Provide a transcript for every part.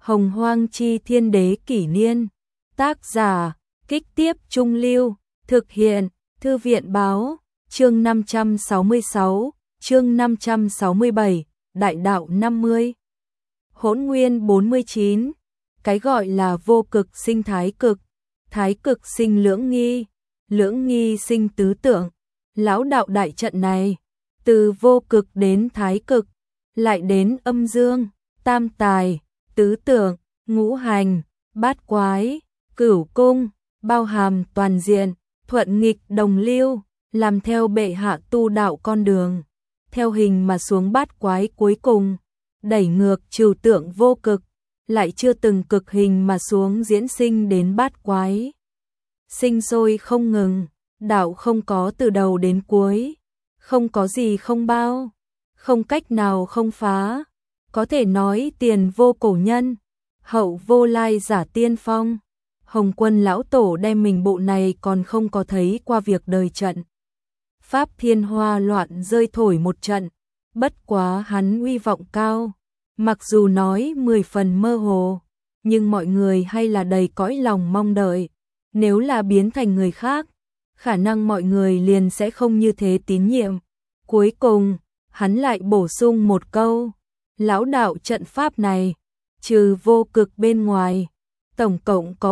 Hồng Hoang Chi Thiên Đế Kỷ Niên. Tác giả, Kích Tiếp Trung Lưu. Thực hiện, Thư viện Báo. Chương 566, chương 567, Đại đạo 50. Hỗn Nguyên 49. Cái gọi là vô cực sinh thái cực sinh lưỡng nghi sinh tứ tượng. Lão đạo đại trận này, từ vô cực đến thái cực, lại đến âm dương, tam tài, tứ tượng, ngũ hành, bát quái, cửu cung, bao hàm toàn diện, thuận nghịch đồng lưu, làm theo bệ hạ tu đạo con đường, theo hình mà xuống bát quái cuối cùng, đẩy ngược trừu tượng vô cực, lại chưa từng cực hình mà xuống diễn sinh đến bát quái. Sinh sôi không ngừng, đạo không có từ đầu đến cuối, không có gì không bao, không cách nào không phá, có thể nói tiền vô cổ nhân, hậu vô lai giả tiên phong. Hồng Quân lão tổ đem mình bộ này còn không có thấy qua việc đời trận. Pháp thiên hoa loạn rơi thổi một trận, bất quá hắn uy vọng cao, mặc dù nói 10 phần mơ hồ, nhưng mọi người hay là đầy cõi lòng mong đợi, nếu là biến thành người khác, khả năng mọi người liền sẽ không như thế tín nhiệm. Cuối cùng, hắn lại bổ sung một câu, lão đạo trận pháp này, trừ vô cực bên ngoài, tổng cộng có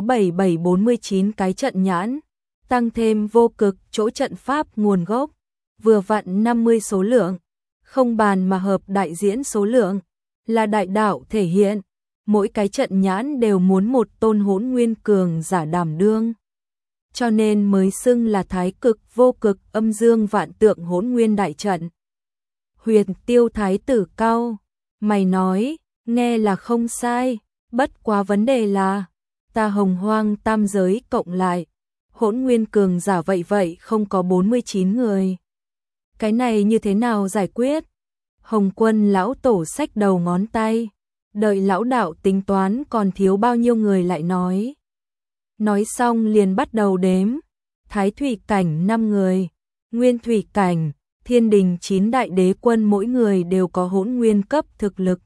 7749 cái trận nhãn, tăng thêm vô cực chỗ trận pháp nguồn gốc, vừa vặn 50 số lượng, không bàn mà hợp đại diễn số lượng, là đại đạo thể hiện, mỗi cái trận nhãn đều muốn một tôn hỗn nguyên cường giả đảm đương. Cho nên mới xưng là thái cực vô cực âm dương vạn tượng hỗn nguyên đại trận. Huyền Tiêu thái tử cau mày nói, nghe là không sai, bất quá vấn đề là, ta Hồng Hoang tam giới cộng lại, hỗn nguyên cường giả vậy không có 49 người. Cái này như thế nào giải quyết? Hồng Quân lão tổ xách đầu ngón tay, đợi lão đạo tính toán còn thiếu bao nhiêu người lại nói. Nói xong liền bắt đầu đếm, Thái Thủy cảnh 5 người, Nguyên Thủy cảnh, Thiên Đình 9 đại đế quân mỗi người đều có hỗn nguyên cấp thực lực.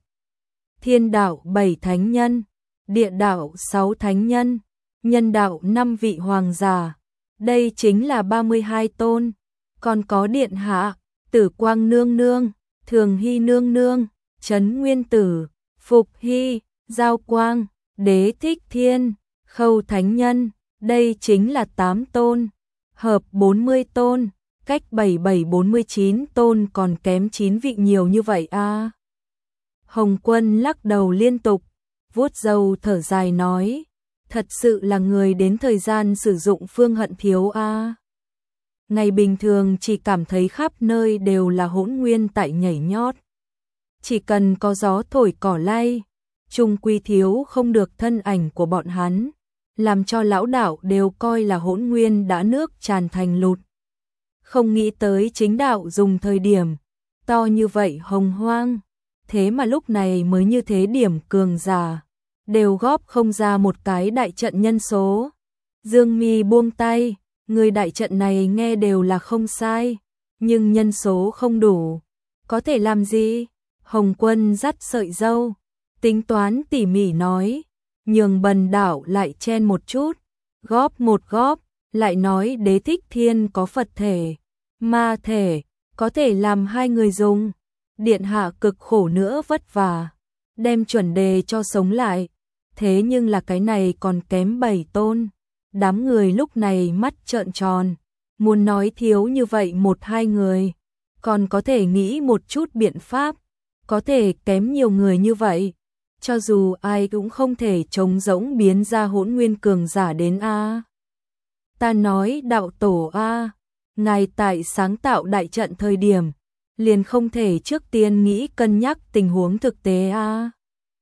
Thiên đạo 7 thánh nhân, địa đạo 6 thánh nhân, nhân đạo 5 vị hoàng giả. Đây chính là 32 tôn, còn có điện hạ, Tử Quang nương nương, Thường Hy nương nương, Trấn Nguyên Tử, Phục Hy, Giao Quang, Đế Thích Thiên, Khâu thánh nhân, đây chính là 8 tôn, hợp 40 tôn, cách 7749 tôn còn kém 9 vị nhiều như vậy a. Hồng Quân lắc đầu liên tục, vuốt râu thở dài nói, thật sự là người đến thời gian sử dụng phương hận thiếu a. Ngày bình thường chỉ cảm thấy khắp nơi đều là hỗn nguyên tại nhảy nhót. Chỉ cần có gió thổi cỏ lay, chung quy thiếu không được thân ảnh của bọn hắn, làm cho lão đạo đều coi là hỗn nguyên đã nước tràn thành lụt. Không nghĩ tới chính đạo dùng thời điểm to như vậy hồng hoang, thế mà lúc này mới như thế điểm cường giả, đều góp không ra một cái đại trận nhân số. Dương Mi buông tay, người đại trận này nghe đều là không sai, nhưng nhân số không đủ, có thể làm gì? Hồng Quân dắt sợi râu, tính toán tỉ mỉ nói, nhường Bần đạo lại chen một chút, góp một góp, lại nói Đế Thích Thiên có Phật thể, ma thể, có thể làm 2 người dùng. Điện hạ cực khổ nữa vất vả, đem chuẩn đề cho sống lại, thế nhưng là cái này còn kém 7 tôn. Đám người lúc này mắt trợn tròn, muốn nói thiếu như vậy 1-2 người, còn có thể nghĩ một chút biện pháp, có thể kém nhiều người như vậy, cho dù ai cũng không thể trống rỗng biến ra hỗn nguyên cường giả đến a. Ta nói đạo tổ a, ngài tại sáng tạo đại trận thời điểm, liền không thể trước tiên nghĩ cân nhắc tình huống thực tế a.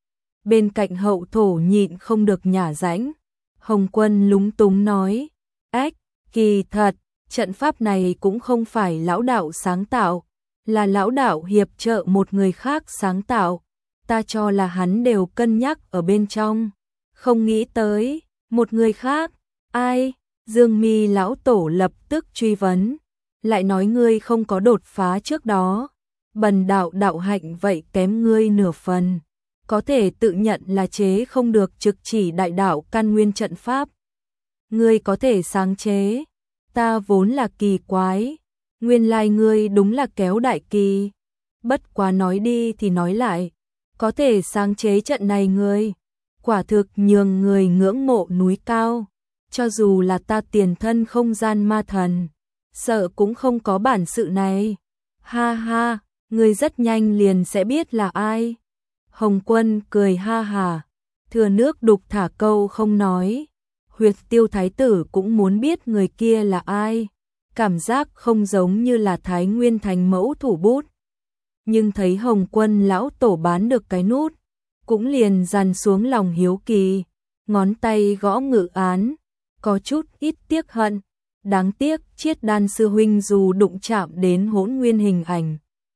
Bên cạnh hậu thổ nhịn không được nhả rãnh, Hồng Quân lúng túng nói, ách, kỳ thật, trận pháp này cũng không phải lão đạo sáng tạo, là lão đạo hiệp trợ một người khác sáng tạo, ta cho là hắn đều cân nhắc ở bên trong, không nghĩ tới, một người khác, ai? Dương Mi lão tổ lập tức truy vấn, lại nói ngươi không có đột phá trước đó, Bần đạo đạo hạnh vậy kém ngươi nửa phần, có thể tự nhận là chế không được trực chỉ đại đạo căn nguyên trận pháp. Ngươi có thể sáng chế, ta vốn là kỳ quái, nguyên lai ngươi đúng là kéo đại kỳ. Bất quá nói đi thì nói lại, có thể sáng chế trận này ngươi, quả thực nhường người ngưỡng mộ núi cao, cho dù là ta tiền thân không gian ma thần, sợ cũng không có bản sự này. Ha ha, ngươi rất nhanh liền sẽ biết là ai. Hồng Quân cười ha hà, thừa nước đục thả câu không nói. Huyệt Tiêu thái tử cũng muốn biết người kia là ai, cảm giác không giống như là Thái Nguyên Thành mẫu thủ bút. Nhưng thấy Hồng Quân lão tổ bán được cái nút, cũng liền dằn xuống lòng hiếu kỳ, ngón tay gõ ngự án, có chút ít tiếc hận. Đáng tiếc Chiết Đan sư huynh dù đụng chạm đến Hỗn Nguyên hình ảnh,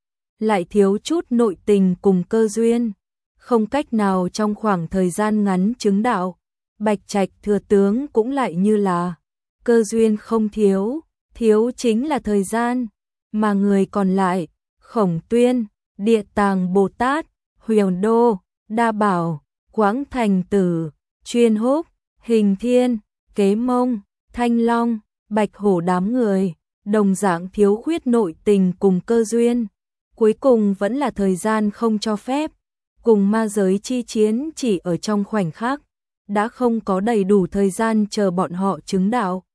lại thiếu chút nội tình cùng cơ duyên, không cách nào trong khoảng thời gian ngắn chứng đạo. Bạch Trạch thừa tướng cũng lại như là cơ duyên không thiếu, thiếu chính là thời gian, mà người còn lại, Khổng Tuyên, Địa Tàng Bồ Tát, Huyền Đô, Đa Bảo, Quảng Thành Tử, Chuyên Húc, Hình Thiên, Kế Mông, Thanh Long, Bạch Hổ đám người, đồng dạng thiếu khuyết nội tình cùng cơ duyên. Cuối cùng vẫn là thời gian không cho phép, cùng ma giới chi chiến chỉ ở trong khoảnh khắc, đã không có đầy đủ thời gian chờ bọn họ chứng đạo.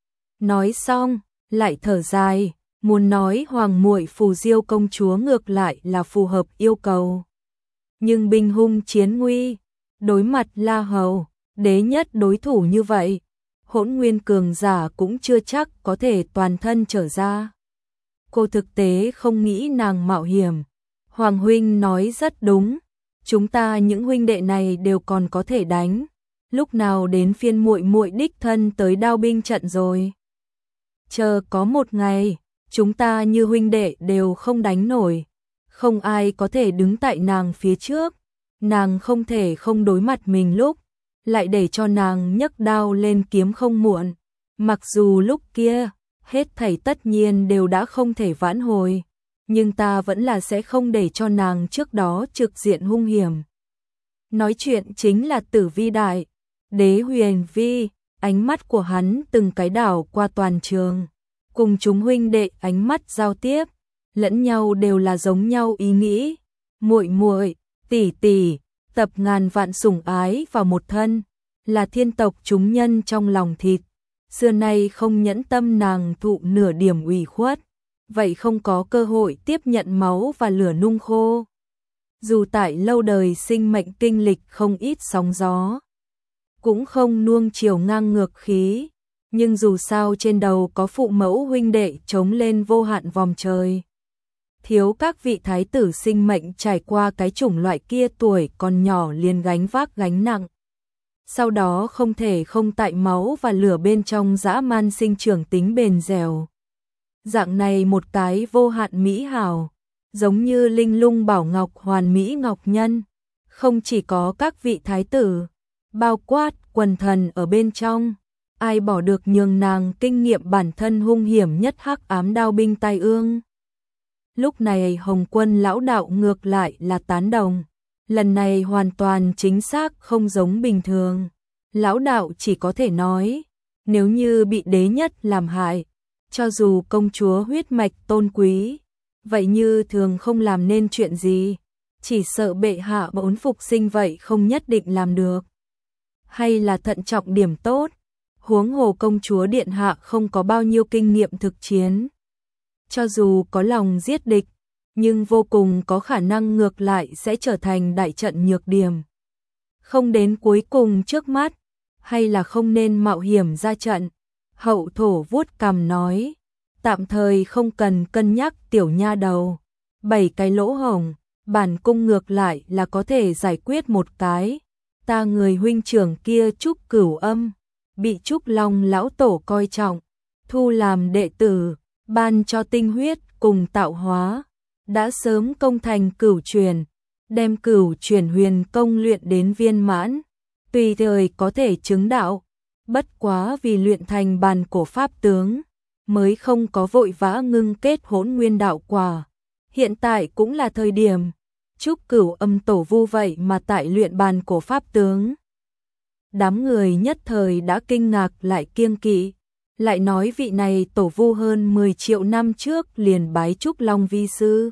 Nói xong, lại thở dài, muốn nói Hoàng muội Phù Diêu công chúa ngược lại là phù hợp yêu cầu. Nhưng binh hung chiến nguy, đối mặt La Hầu, đế nhất đối thủ như vậy, Hỗn Nguyên cường giả cũng chưa chắc có thể toàn thân trở ra. Cô thực tế không nghĩ nàng mạo hiểm. Hoàng huynh nói rất đúng, chúng ta những huynh đệ này đều còn có thể đánh, lúc nào đến phiên muội muội đích thân tới đao binh trận rồi. Chờ có một ngày, chúng ta như huynh đệ đều không đánh nổi, không ai có thể đứng tại nàng phía trước, nàng không thể không đối mặt mình lúc, lại để cho nàng nhấc đao lên kiếm không muộn, mặc dù lúc kia, hết thảy tất nhiên đều đã không thể vãn hồi, nhưng ta vẫn là sẽ không để cho nàng trước đó trực diện hung hiểm. Nói chuyện chính là Tử Vi Đại, Đế Huyền Vi, ánh mắt của hắn từng cái đảo qua toàn trường, cùng chúng huynh đệ ánh mắt giao tiếp, lẫn nhau đều là giống nhau ý nghĩ, muội muội, tỷ tỷ, tập ngàn vạn sủng ái vào một thân, là thiên tộc chúng nhân trong lòng thịt, xưa nay không nhẫn tâm nàng thụ nửa điểm ủy khuất, vậy không có cơ hội tiếp nhận máu và lửa nung khô. Dù tại lâu đời sinh mệnh kinh lịch không ít sóng gió, cũng không nuông chiều ngang ngược khí, nhưng dù sao trên đầu có phụ mẫu huynh đệ chống lên vô hạn vòng trời. Thiếu các vị thái tử sinh mệnh trải qua cái chủng loại kia tuổi còn nhỏ liền gánh vác gánh nặng. Sau đó không thể không tại máu và lửa bên trong dã man sinh trưởng tính bền dẻo. Dạng này một cái vô hạn mỹ hảo, giống như linh lung bảo ngọc hoàn mỹ ngọc nhân, không chỉ có các vị thái tử, bao quát quần thần ở bên trong, ai bỏ được nhường nàng kinh nghiệm bản thân hung hiểm nhất hắc ám đao binh tai ương. Lúc này Hồng Quân lão đạo ngược lại là tán đồng, lần này hoàn toàn chính xác không giống bình thường. Lão đạo chỉ có thể nói, nếu như bị đế nhất làm hại, cho dù công chúa huyết mạch tôn quý, vậy như thường không làm nên chuyện gì, chỉ sợ bệ hạ muốn phục sinh vậy không nhất định làm được. Hay là thận trọng điểm tốt, huống hồ công chúa điện hạ không có bao nhiêu kinh nghiệm thực chiến. Cho dù có lòng giết địch, nhưng vô cùng có khả năng ngược lại sẽ trở thành đại trận nhược điểm. Không đến cuối cùng trước mắt, hay là không nên mạo hiểm ra trận. Hậu thổ vuốt cằm nói, tạm thời không cần cân nhắc tiểu nha đầu. 7 cái lỗ hổng, bản cung ngược lại là có thể giải quyết một cái. Ta người huynh trưởng kia Trúc Cửu Âm, bị Trúc Long lão tổ coi trọng, thu làm đệ tử, ban cho tinh huyết cùng tạo hóa, đã sớm công thành cửu truyền, đem cửu truyền huyền công luyện đến viên mãn, tùy thời có thể chứng đạo, bất quá vì luyện thành bàn cổ pháp tướng, mới không có vội vã ngưng kết hỗn nguyên đạo quả. Hiện tại cũng là thời điểm, Trúc Cửu Âm tổ vu vậy mà tại luyện bàn cổ pháp tướng. Đám người nhất thời đã kinh ngạc lại kiêng kỵ, lại nói vị này tổ vu hơn 10 triệu năm trước liền bái Trúc Long vi sư.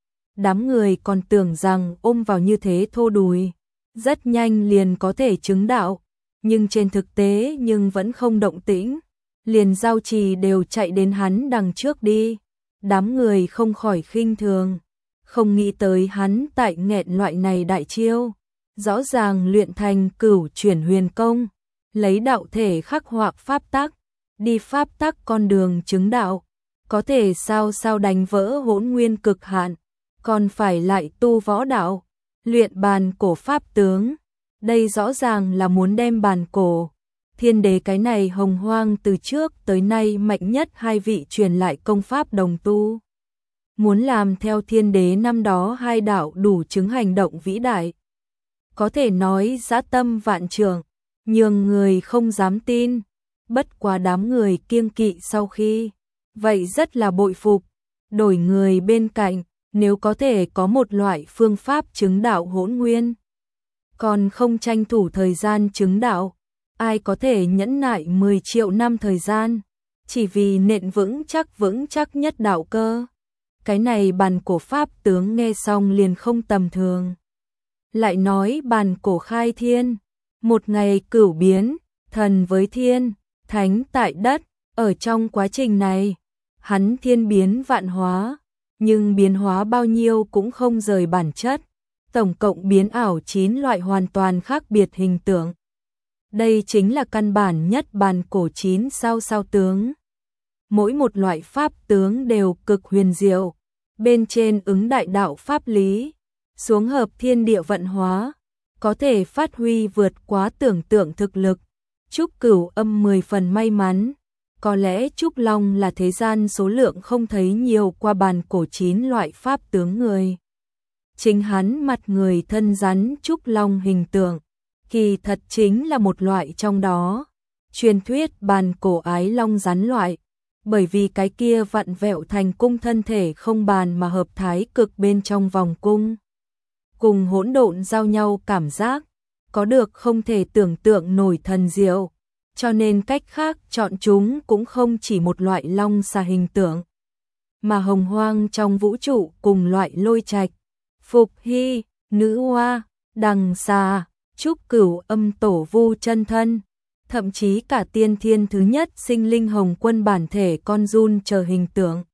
Đám người còn tưởng rằng ôm vào như thế thô đùi, rất nhanh liền có thể chứng đạo, nhưng trên thực tế nhưng vẫn không động tĩnh, liền giao trì đều chạy đến hắn đằng trước đi. Đám người không khỏi khinh thường, không nghĩ tới hắn tại nghẹn loại này đại chiêu, rõ ràng luyện thành Cửu Chuyển Huyền Công, lấy đạo thể khắc họa pháp tắc, đi pháp tắc con đường chứng đạo, có thể sao đánh vỡ hỗn nguyên cực hạn, còn phải lại tu võ đạo, luyện bàn cổ pháp tướng. Đây rõ ràng là muốn đem bàn cổ Thiên Đế cái này hồng hoang từ trước tới nay mạnh nhất hai vị truyền lại công pháp đồng tu. Muốn làm theo Thiên Đế năm đó hai đạo đủ chứng hành động vĩ đại. Có thể nói dã tâm vạn trượng, nhường người không dám tin. Bất quá đám người kiêng kỵ sau khi, vậy rất là bội phục. Đổi người bên cạnh, nếu có thể có một loại phương pháp chứng đạo hỗn nguyên, còn không tranh thủ thời gian chứng đạo, ai có thể nhẫn nại 10 triệu năm thời gian, chỉ vì nện vững chắc nhất đạo cơ. Cái này bàn cổ pháp tướng nghe xong liền không tầm thường. Lại nói bàn cổ khai thiên, một ngày cửu biến, thần với thiên, thánh tại đất, ở trong quá trình này, hắn thiên biến vạn hóa, nhưng biến hóa bao nhiêu cũng không rời bản chất, tổng cộng biến ảo 9 loại hoàn toàn khác biệt hình tượng. Đây chính là căn bản nhất bàn cổ 9 sao tướng. Mỗi một loại pháp tướng đều cực huyền diệu, bên trên ứng đại đạo pháp lý, xuống hợp thiên địa vận hóa, có thể phát huy vượt quá tưởng tượng thực lực. Trúc Cửu Âm 10 phần may mắn, có lẽ Trúc Long là thế gian số lượng không thấy nhiều qua bàn cổ 9 loại pháp tướng người. Chính hắn mặt người thân rắn Trúc Long hình tượng, kỳ thật chính là một loại trong đó. Truyền thuyết bàn cổ ái long rắn loại, bởi vì cái kia vặn vẹo thành cung thân thể không bàn mà hợp thái cực bên trong vòng cung. Cùng hỗn độn giao nhau cảm giác, có được không thể tưởng tượng nổi thần diệu, cho nên cách khác chọn chúng cũng không chỉ một loại long xà hình tượng, mà hồng hoang trong vũ trụ cùng loại lôi trạch, phục hy, nữ hoa, đằng xà, Trúc Cửu Âm tổ vu chân thân, thậm chí cả tiên thiên thứ nhất sinh linh hồng quân bản thể con giun chờ hình tượng,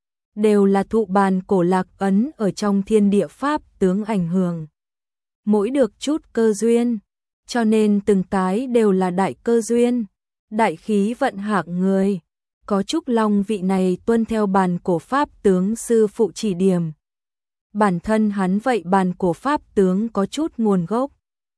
đều là thụ bàn cổ lạc ấn ở trong thiên địa pháp tướng ảnh hưởng. Mỗi được chút cơ duyên, cho nên từng cái đều là đại cơ duyên, đại khí vận hạng người. Có Trúc Long vị này tuân theo bàn cổ pháp tướng sư phụ chỉ điểm. Bản thân hắn vậy bàn cổ pháp tướng có chút nguồn gốc.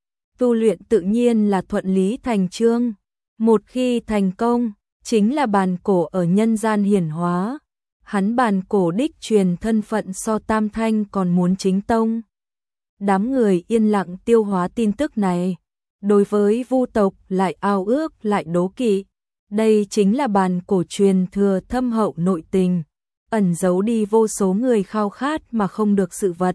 Tu luyện tự nhiên là thuận lý thành chương. Một khi thành công, chính là bàn cổ ở nhân gian hiển hóa. Hắn bàn cổ đích truyền thân phận so Tam Thanh còn muốn chính tông. Đám người yên lặng tiêu hóa tin tức này. Đối với Vu tộc lại ao ước lại đố kỵ. Đây chính là bàn cổ truyền thừa thâm hậu nội tình, ẩn giấu đi vô số người khao khát mà không được sự vật.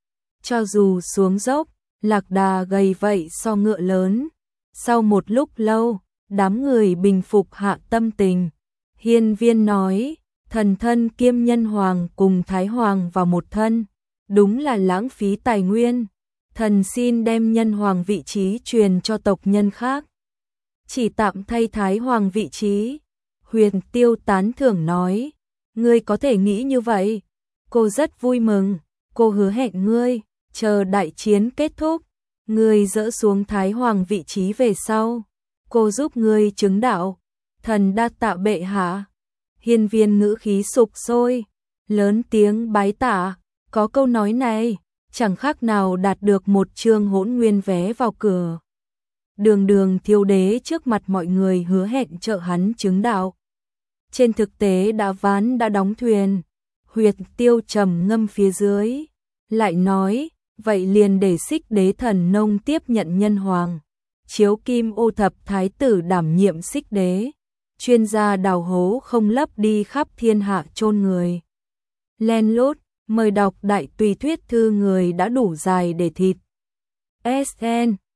Cho dù xuống dốc, lạc đà gầy vậy so ngựa lớn. Sau một lúc lâu, đám người bình phục hạ tâm tình. Hiên Viên nói, thần thân kiêm nhân hoàng cùng thái hoàng vào một thân, đúng là lãng phí tài nguyên. Thần xin đem nhân hoàng vị trí truyền cho tộc nhân khác, chỉ tạm thay thái hoàng vị trí. Huyền Tiêu tán thưởng nói, ngươi có thể nghĩ như vậy, cô rất vui mừng. Cô hứa hẹn ngươi, chờ đại chiến kết thúc, ngươi dỡ xuống thái hoàng vị trí về sau, cô giúp ngươi chứng đạo. Thần đa tạ bệ hạ. Hiên Viên ngữ khí sục sôi, lớn tiếng bái tạ. Có câu nói này, chẳng khác nào đạt được một chương hỗn nguyên vé vào cửa. Đường Đường Thiếu Đế trước mặt mọi người hứa hẹn trợ hắn chứng đạo. Trên thực tế đã ván đã đóng thuyền. Huyệt Tiêu trầm ngâm phía dưới, lại nói, vậy liền để Xích Đế Thần Nông tiếp nhận nhân hoàng. Chiếu Kim Ô Thập Thái tử đảm nhiệm Xích Đế, chuyên gia đào hố không lấp đi khắp thiên hạ chôn người. Len lút, Mời đọc đại tùy thuyết thư người đã đủ dài để thịt. SN